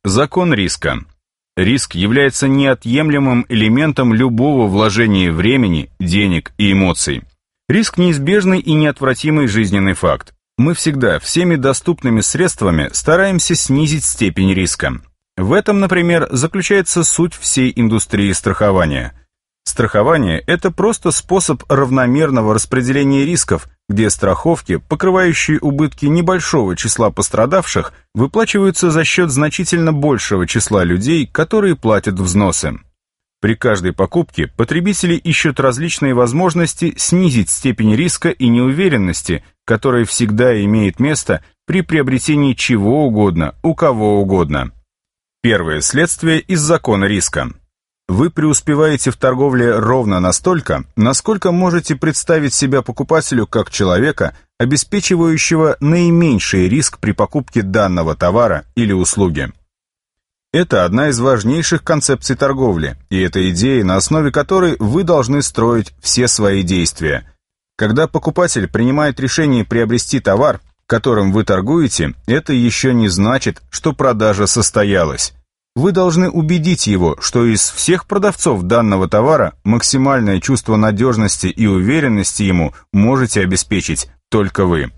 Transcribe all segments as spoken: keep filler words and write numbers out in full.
Закон риска. Риск является неотъемлемым элементом любого вложения времени, денег и эмоций. Риск – неизбежный и неотвратимый жизненный факт. Мы всегда всеми доступными средствами стараемся снизить степень риска. В этом, например, заключается суть всей индустрии страхования. Страхование – это просто способ равномерного распределения рисков, где страховки, покрывающие убытки небольшого числа пострадавших, выплачиваются за счет значительно большего числа людей, которые платят взносы. При каждой покупке потребители ищут различные возможности снизить степень риска и неуверенности, которая всегда имеет место при приобретении чего угодно, у кого угодно. Первое следствие из закона риска. Вы преуспеваете в торговле ровно настолько, насколько можете представить себя покупателю как человека, обеспечивающего наименьший риск при покупке данного товара или услуги. Это одна из важнейших концепций торговли, и это идея, на основе которой вы должны строить все свои действия. Когда покупатель принимает решение приобрести товар, которым вы торгуете, это еще не значит, что продажа состоялась. Вы должны убедить его, что из всех продавцов данного товара максимальное чувство надежности и уверенности ему можете обеспечить только вы.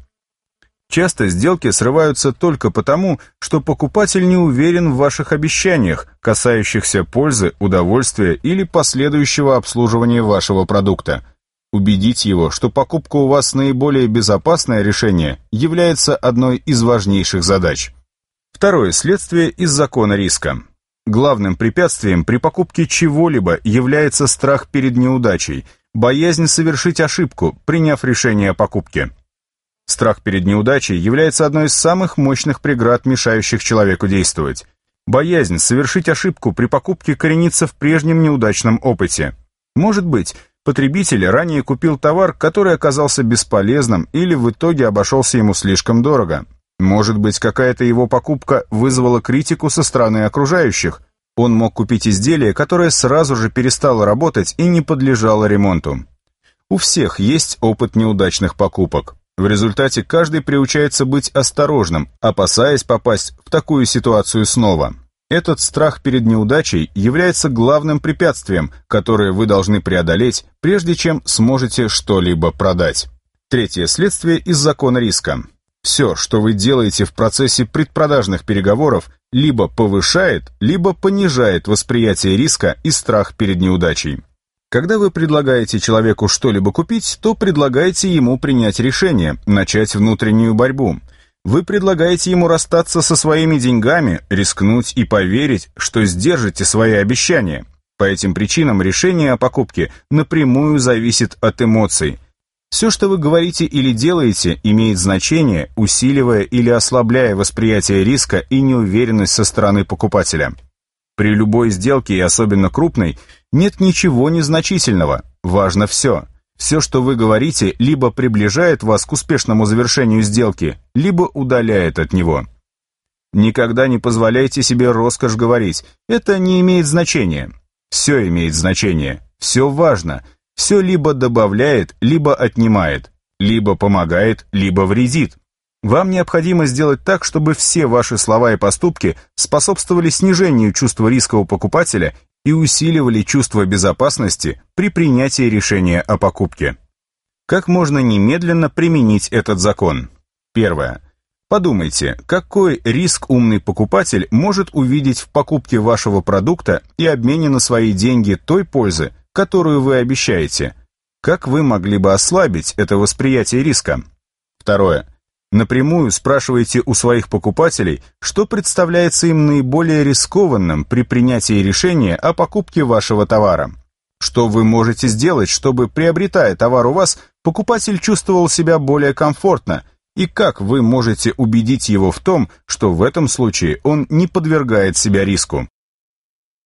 Часто сделки срываются только потому, что покупатель не уверен в ваших обещаниях, касающихся пользы, удовольствия или последующего обслуживания вашего продукта. Убедить его, что покупка у вас наиболее безопасное решение, является одной из важнейших задач. Второе следствие из закона риска. Главным препятствием при покупке чего-либо является страх перед неудачей, боязнь совершить ошибку, приняв решение о покупке. Страх перед неудачей является одной из самых мощных преград, мешающих человеку действовать. Боязнь совершить ошибку при покупке коренится в прежнем неудачном опыте. Может быть, потребитель ранее купил товар, который оказался бесполезным или в итоге обошелся ему слишком дорого. Может быть, какая-то его покупка вызвала критику со стороны окружающих. Он мог купить изделие, которое сразу же перестало работать и не подлежало ремонту. У всех есть опыт неудачных покупок. В результате каждый приучается быть осторожным, опасаясь попасть в такую ситуацию снова. Этот страх перед неудачей является главным препятствием, которое вы должны преодолеть, прежде чем сможете что-либо продать. Третье следствие из закона риска. Все, что вы делаете в процессе предпродажных переговоров, либо повышает, либо понижает восприятие риска и страх перед неудачей. Когда вы предлагаете человеку что-либо купить, то предлагаете ему принять решение, начать внутреннюю борьбу. Вы предлагаете ему расстаться со своими деньгами, рискнуть и поверить, что сдержите свои обещания. По этим причинам решение о покупке напрямую зависит от эмоций. Все, что вы говорите или делаете, имеет значение, усиливая или ослабляя восприятие риска и неуверенность со стороны покупателя. При любой сделке, и особенно крупной, нет ничего незначительного, важно все. Все, что вы говорите, либо приближает вас к успешному завершению сделки, либо удаляет от него. Никогда не позволяйте себе роскошь говорить, это не имеет значения. Все имеет значение, все важно. Все либо добавляет, либо отнимает, либо помогает, либо вредит. Вам необходимо сделать так, чтобы все ваши слова и поступки способствовали снижению чувства риска у покупателя и усиливали чувство безопасности при принятии решения о покупке. Как можно немедленно применить этот закон? Первое. Подумайте, какой риск умный покупатель может увидеть в покупке вашего продукта и обмене на свои деньги той пользы, которую вы обещаете. Как вы могли бы ослабить это восприятие риска? Второе. Напрямую спрашивайте у своих покупателей, что представляется им наиболее рискованным при принятии решения о покупке вашего товара. Что вы можете сделать, чтобы, приобретая товар у вас, покупатель чувствовал себя более комфортно, и как вы можете убедить его в том, что в этом случае он не подвергает себя риску?